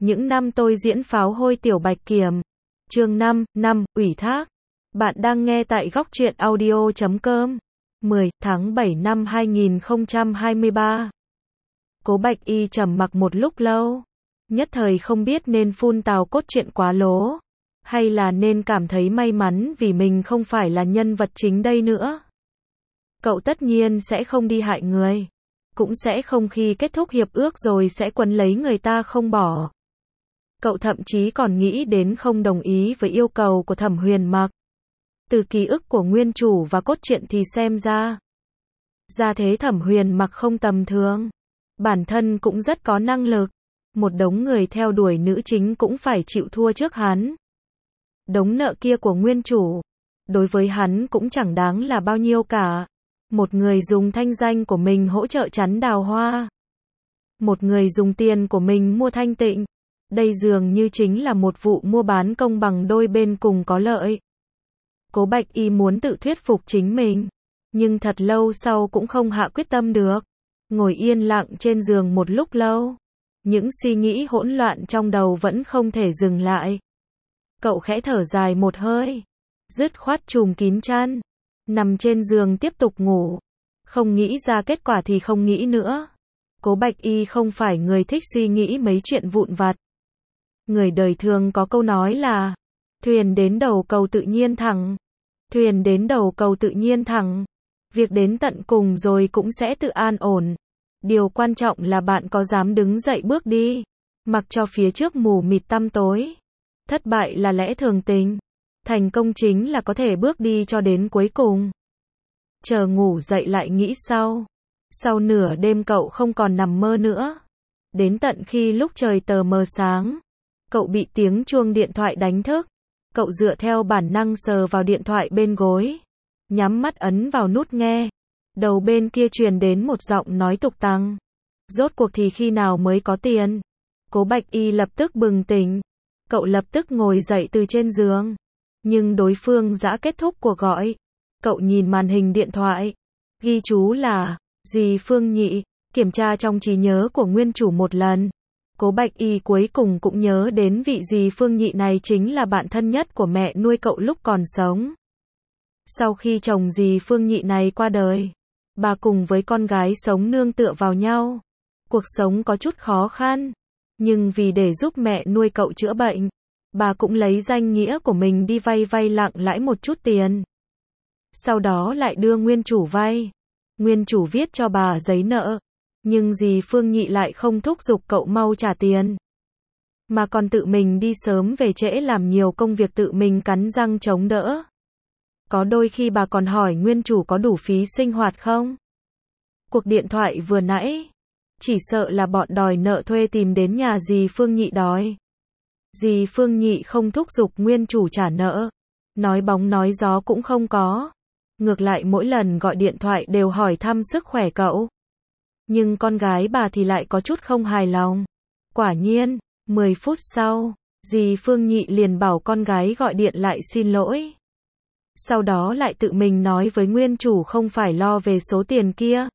Những năm tôi diễn pháo hôi Tiểu Bạch Kiểm. Chương 5, ủy thác. Bạn đang nghe tại góc truyện audio.com. 10 tháng 7 năm 2023. Cố Bạch Y trầm mặc một lúc lâu. Nhất thời không biết nên phun tào cốt truyện quá lố, hay là nên cảm thấy may mắn vì mình không phải là nhân vật chính đây nữa. Cậu tất nhiên sẽ không đi hại người, cũng sẽ không khi kết thúc hiệp ước rồi sẽ quấn lấy người ta không bỏ. Cậu thậm chí còn nghĩ đến không đồng ý với yêu cầu của Thẩm Huyền Mặc. Từ ký ức của nguyên chủ và cốt truyện thì xem ra thế Thẩm Huyền Mặc không tầm thường, bản thân cũng rất có năng lực. Một đống người theo đuổi nữ chính cũng phải chịu thua trước hắn. Đống nợ kia của nguyên chủ, đối với hắn cũng chẳng đáng là bao nhiêu cả. Một người dùng thanh danh của mình hỗ trợ chắn đào hoa, một người dùng tiền của mình mua thanh tịnh. Đây dường như chính là một vụ mua bán công bằng, đôi bên cùng có lợi. Cố Bạch Y muốn tự thuyết phục chính mình, nhưng thật lâu sau cũng không hạ quyết tâm được. Ngồi yên lặng trên giường một lúc lâu, những suy nghĩ hỗn loạn trong đầu vẫn không thể dừng lại. Cậu khẽ thở dài một hơi, dứt khoát trùm kín chăn, nằm trên giường tiếp tục ngủ. Không nghĩ ra kết quả thì không nghĩ nữa. Cố Bạch Y không phải người thích suy nghĩ mấy chuyện vụn vặt. Người đời thường có câu nói là thuyền đến đầu cầu tự nhiên thẳng. Thuyền đến đầu cầu tự nhiên thẳng. Việc đến tận cùng rồi cũng sẽ tự an ổn. Điều quan trọng là bạn có dám đứng dậy bước đi, mặc cho phía trước mù mịt tăm tối. Thất bại là lẽ thường tình, thành công chính là có thể bước đi cho đến cuối cùng. Chờ ngủ dậy lại nghĩ sau. Sau nửa đêm cậu không còn nằm mơ nữa. Đến tận khi lúc trời tờ mờ sáng, cậu bị tiếng chuông điện thoại đánh thức. Cậu dựa theo bản năng sờ vào điện thoại bên gối, nhắm mắt ấn vào nút nghe. Đầu bên kia truyền đến một giọng nói tục tằng. Rốt cuộc thì khi nào mới có tiền? Cố Bạch Y lập tức bừng tỉnh. Cậu lập tức ngồi dậy từ trên giường. Nhưng đối phương đã kết thúc cuộc gọi. Cậu nhìn màn hình điện thoại. Ghi chú là dì Phương Nhị. Kiểm tra trong trí nhớ của nguyên chủ một lần. Cố Bạch Y cuối cùng cũng nhớ đến vị dì Phương Nhị này chính là bạn thân nhất của mẹ nuôi cậu lúc còn sống. Sau khi chồng dì Phương Nhị này qua đời, bà cùng với con gái sống nương tựa vào nhau. Cuộc sống có chút khó khăn, nhưng vì để giúp mẹ nuôi cậu chữa bệnh, bà cũng lấy danh nghĩa của mình đi vay lặng lãi một chút tiền. Sau đó lại đưa nguyên chủ vay. Nguyên chủ viết cho bà giấy nợ, nhưng dì Phương Nhị lại không thúc giục cậu mau trả tiền, mà còn tự mình đi sớm về trễ làm nhiều công việc tự mình cắn răng chống đỡ. Có đôi khi bà còn hỏi nguyên chủ có đủ phí sinh hoạt không? Cuộc điện thoại vừa nãy, chỉ sợ là bọn đòi nợ thuê tìm đến nhà dì Phương Nhị đòi. Dì Phương Nhị không thúc giục nguyên chủ trả nợ, nói bóng nói gió cũng không có. Ngược lại mỗi lần gọi điện thoại đều hỏi thăm sức khỏe cậu. Nhưng con gái bà thì lại có chút không hài lòng. Quả nhiên, 10 phút sau, dì Phương Nhị liền bảo con gái gọi điện lại xin lỗi. Sau đó lại tự mình nói với nguyên chủ không phải lo về số tiền kia.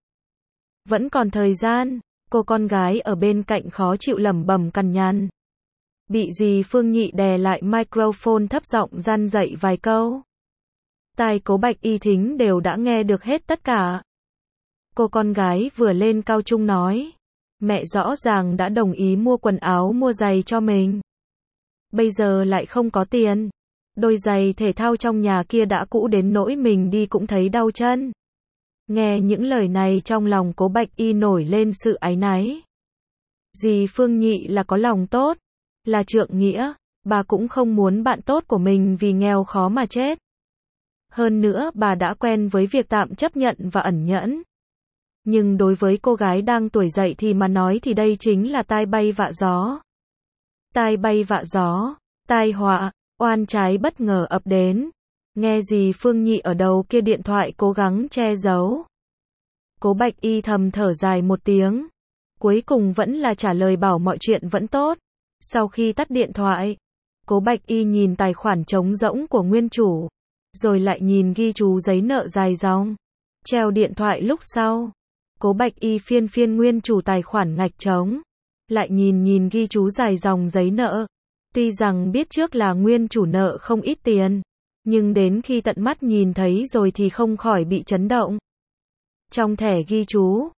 Vẫn còn thời gian, cô con gái ở bên cạnh khó chịu lẩm bẩm cằn nhằn. Bị dì Phương Nhị đè lại microphone thấp giọng răn dạy vài câu. Tai Cố Bạch Y thính đều đã nghe được hết tất cả. Cô con gái vừa lên cao trung nói, mẹ rõ ràng đã đồng ý mua quần áo mua giày cho mình, bây giờ lại không có tiền. Đôi giày thể thao trong nhà kia đã cũ đến nỗi mình đi cũng thấy đau chân. Nghe những lời này trong lòng Cố Bạch Y nổi lên sự áy náy. Dì Phương Nhị là có lòng tốt, là trượng nghĩa, bà cũng không muốn bạn tốt của mình vì nghèo khó mà chết. Hơn nữa bà đã quen với việc tạm chấp nhận và ẩn nhẫn. Nhưng đối với cô gái đang tuổi dậy thì mà nói thì đây chính là tai bay vạ gió. Tai bay vạ gió, tai họa, oan trái bất ngờ ập đến. Nghe dì Phương Nhị ở đầu kia điện thoại cố gắng che giấu. Cố Bạch Y thầm thở dài một tiếng. Cuối cùng vẫn là trả lời bảo mọi chuyện vẫn tốt. Sau khi tắt điện thoại, Cố Bạch Y nhìn tài khoản trống rỗng của nguyên chủ, rồi lại nhìn ghi chú giấy nợ dài dòng. Treo điện thoại lúc sau, Cố Bạch Y phiên nguyên chủ tài khoản ngạch trống. lại nhìn nhìn ghi chú dài dòng giấy nợ. Tuy rằng biết trước là nguyên chủ nợ không ít tiền, nhưng đến khi tận mắt nhìn thấy rồi thì không khỏi bị chấn động. Trong thẻ ghi chú,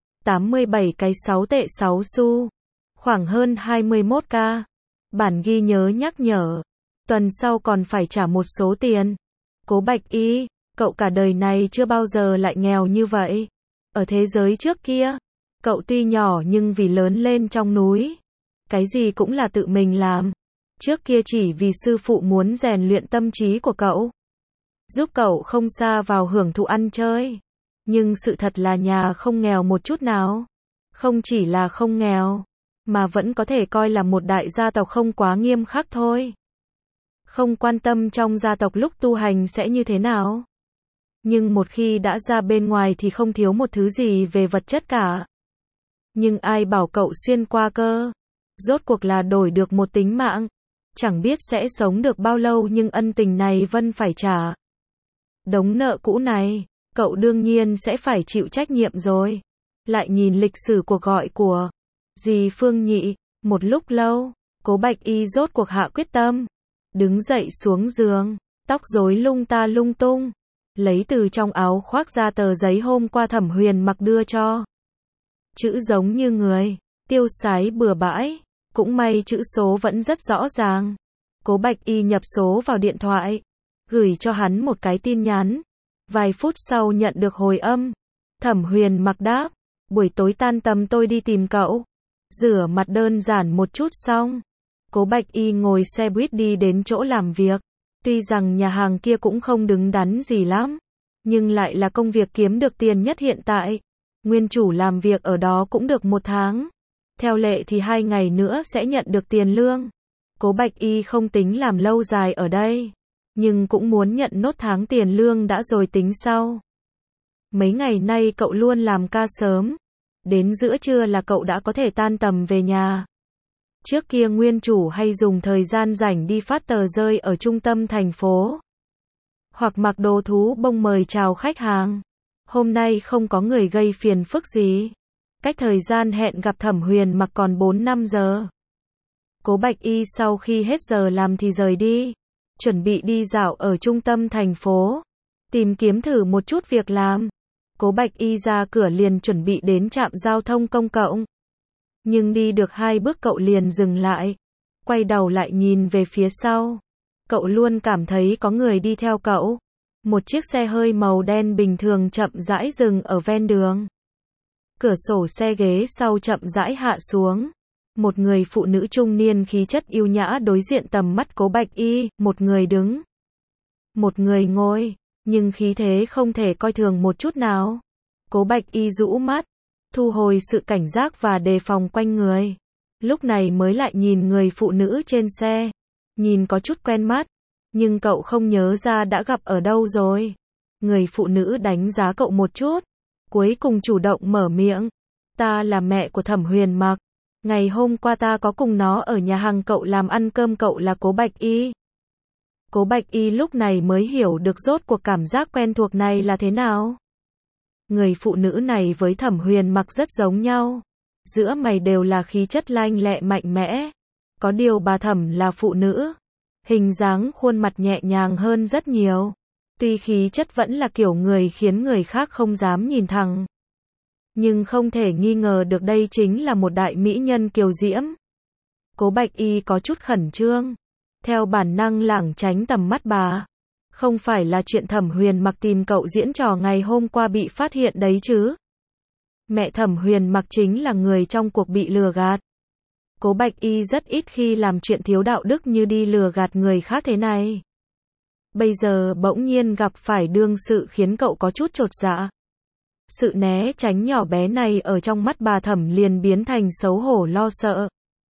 87 cái 6 tệ 6 xu, khoảng hơn 21k. Bản ghi nhớ nhắc nhở, tuần sau còn phải trả một số tiền. Cố Bạch Y, cậu cả đời này chưa bao giờ lại nghèo như vậy. Ở thế giới trước kia, cậu tuy nhỏ nhưng vì lớn lên trong núi, cái gì cũng là tự mình làm. Trước kia chỉ vì sư phụ muốn rèn luyện tâm trí của cậu, giúp cậu không sa vào hưởng thụ ăn chơi. Nhưng sự thật là nhà không nghèo một chút nào. Không chỉ là không nghèo, mà vẫn có thể coi là một đại gia tộc không quá nghiêm khắc thôi. Không quan tâm trong gia tộc lúc tu hành sẽ như thế nào. Nhưng một khi đã ra bên ngoài thì không thiếu một thứ gì về vật chất cả. Nhưng ai bảo cậu xuyên qua cơ. Rốt cuộc là đổi được một tính mạng. Chẳng biết sẽ sống được bao lâu nhưng ân tình này Vân phải trả. Đống nợ cũ này, cậu đương nhiên sẽ phải chịu trách nhiệm rồi. Lại nhìn lịch sử cuộc gọi của dì Phương Nhị, một lúc lâu, Cố Bạch Y rốt cuộc hạ quyết tâm. Đứng dậy xuống giường, tóc rối lung ta lung tung. Lấy từ trong áo khoác ra tờ giấy hôm qua Thẩm Huyền mặc đưa cho. Chữ giống như người, tiêu sái bừa bãi. Cũng may chữ số vẫn rất rõ ràng. Cố Bạch Y nhập số vào điện thoại, gửi cho hắn một cái tin nhắn. Vài phút sau nhận được hồi âm. Thẩm Huyền mặc đáp, buổi tối tan tầm tôi đi tìm cậu. Rửa mặt đơn giản một chút xong, Cố Bạch Y ngồi xe buýt đi đến chỗ làm việc. Tuy rằng nhà hàng kia cũng không đứng đắn gì lắm, nhưng lại là công việc kiếm được tiền nhất hiện tại. Nguyên chủ làm việc ở đó cũng được 1 tháng. Theo lệ thì 2 ngày nữa sẽ nhận được tiền lương. Cố Bạch Y không tính làm lâu dài ở đây, nhưng cũng muốn nhận nốt tháng tiền lương đã rồi tính sau. Mấy ngày nay cậu luôn làm ca sớm. Đến giữa trưa là cậu đã có thể tan tầm về nhà. Trước kia nguyên chủ hay dùng thời gian rảnh đi phát tờ rơi ở trung tâm thành phố. Hoặc mặc đồ thú bông mời chào khách hàng. Hôm nay không có người gây phiền phức gì. Cách thời gian hẹn gặp Thẩm Huyền mặc còn 4-5 giờ. Cố Bạch Y sau khi hết giờ làm thì rời đi. Chuẩn bị đi dạo ở trung tâm thành phố. Tìm kiếm thử một chút việc làm. Cố Bạch Y ra cửa liền chuẩn bị đến trạm giao thông công cộng. Nhưng đi được 2 bước cậu liền dừng lại. Quay đầu lại nhìn về phía sau. Cậu luôn cảm thấy có người đi theo cậu. Một chiếc xe hơi màu đen bình thường chậm rãi dừng ở ven đường. Cửa sổ xe ghế sau chậm rãi hạ xuống. Một người phụ nữ trung niên khí chất yêu nhã đối diện tầm mắt Cố Bạch Y, một người đứng, một người ngồi, nhưng khí thế không thể coi thường một chút nào. Cố Bạch Y rũ mắt, thu hồi sự cảnh giác và đề phòng quanh người. Lúc này mới lại nhìn người phụ nữ trên xe. Nhìn có chút quen mắt, nhưng cậu không nhớ ra đã gặp ở đâu rồi. Người phụ nữ đánh giá cậu một chút, cuối cùng chủ động mở miệng. Ta là mẹ của Thẩm Huyền mặc. Ngày hôm qua ta có cùng nó ở nhà hàng cậu làm ăn cơm, cậu là Cố Bạch Y. Cố Bạch Y lúc này mới hiểu được rốt cuộc cảm giác quen thuộc này là thế nào. Người phụ nữ này với Thẩm Huyền mặc rất giống nhau. Giữa mày đều là khí chất lanh lẹ mạnh mẽ. Có điều bà Thẩm là phụ nữ. Hình dáng khuôn mặt nhẹ nhàng hơn rất nhiều. Tuy khí chất vẫn là kiểu người khiến người khác không dám nhìn thẳng. Nhưng không thể nghi ngờ được đây chính là một đại mỹ nhân kiều diễm. Cố Bạch Y có chút khẩn trương. Theo bản năng lảng tránh tầm mắt bà. Không phải là chuyện Thẩm Huyền mặc tìm cậu diễn trò ngày hôm qua bị phát hiện đấy chứ. Mẹ Thẩm Huyền mặc chính là người trong cuộc bị lừa gạt. Cố Bạch Y rất ít khi làm chuyện thiếu đạo đức như đi lừa gạt người khác thế này. Bây giờ bỗng nhiên gặp phải đương sự khiến cậu có chút chột dạ. Sự né tránh nhỏ bé này ở trong mắt bà Thẩm liền biến thành xấu hổ lo sợ.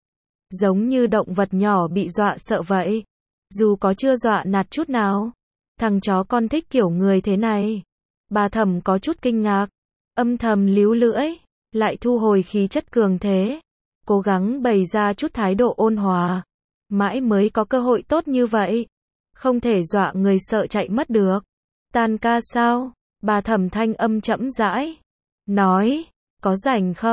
Giống như động vật nhỏ bị dọa sợ vậy. Dù có chưa dọa nạt chút nào. Thằng chó con thích kiểu người thế này. Bà Thẩm có chút kinh ngạc. Âm thầm líu lưỡi. Lại thu hồi khí chất cường thế. Cố gắng bày ra chút thái độ ôn hòa. Mãi mới có cơ hội tốt như vậy. Không thể dọa người sợ chạy mất được. Tan ca sao? Bà Thẩm thanh âm chậm rãi. Nói. Có rảnh không?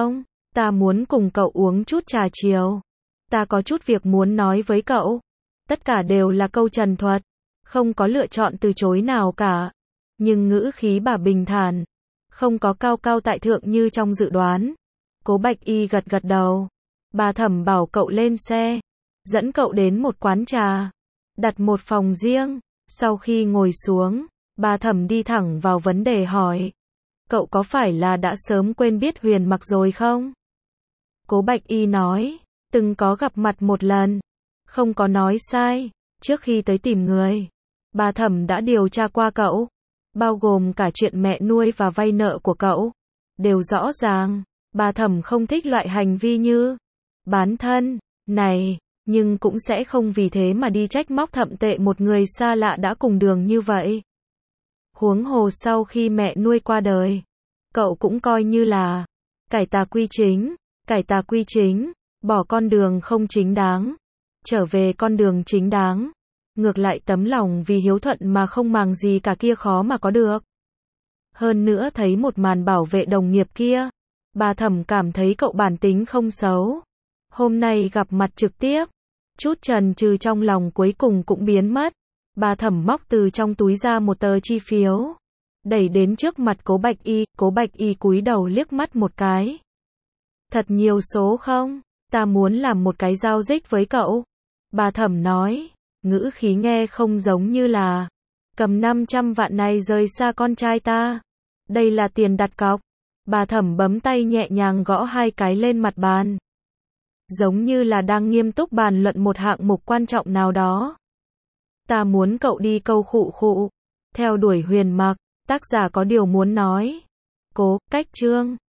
Ta muốn cùng cậu uống chút trà chiều. Ta có chút việc muốn nói với cậu. Tất cả đều là câu trần thuật. Không có lựa chọn từ chối nào cả. Nhưng ngữ khí bà bình thản. Không có cao cao tại thượng như trong dự đoán. Cố Bạch Y gật gật đầu. Bà Thẩm bảo cậu lên xe. Dẫn cậu đến một quán trà. Đặt một phòng riêng. Sau khi ngồi xuống, bà Thẩm đi thẳng vào vấn đề hỏi. Cậu có phải là đã sớm quên biết Huyền Mặc rồi không? Cố Bạch Y nói. Từng có gặp mặt một lần. Không có nói sai. Trước khi tới tìm người, bà Thẩm đã điều tra qua cậu. Bao gồm cả chuyện mẹ nuôi và vay nợ của cậu. Đều rõ ràng. Bà Thẩm không thích loại hành vi như bán thân này, nhưng cũng sẽ không vì thế mà đi trách móc thậm tệ một người xa lạ đã cùng đường như vậy. Huống hồ sau khi mẹ nuôi qua đời, cậu cũng coi như là cải tà quy chính, bỏ con đường không chính đáng, trở về con đường chính đáng. Ngược lại tấm lòng vì hiếu thuận mà không màng gì cả kia khó mà có được. Hơn nữa thấy một màn bảo vệ đồng nghiệp kia, bà Thẩm cảm thấy cậu bản tính không xấu. Hôm nay gặp mặt trực tiếp, chút chần chừ trong lòng cuối cùng cũng biến mất. Bà Thẩm móc từ trong túi ra một tờ chi phiếu, đẩy đến trước mặt Cố Bạch Y cúi đầu liếc mắt một cái. Thật nhiều số không? Ta muốn làm một cái giao dịch với cậu. Bà Thẩm nói, ngữ khí nghe không giống như là cầm 500 vạn này rời xa con trai ta. Đây là tiền đặt cọc. Bà Thẩm bấm tay nhẹ nhàng gõ 2 cái lên mặt bàn. Giống như là đang nghiêm túc bàn luận một hạng mục quan trọng nào đó. Ta muốn cậu đi câu khụ khụ. Theo đuổi Huyền Mặc, tác giả có điều muốn nói. Cố, cách chương.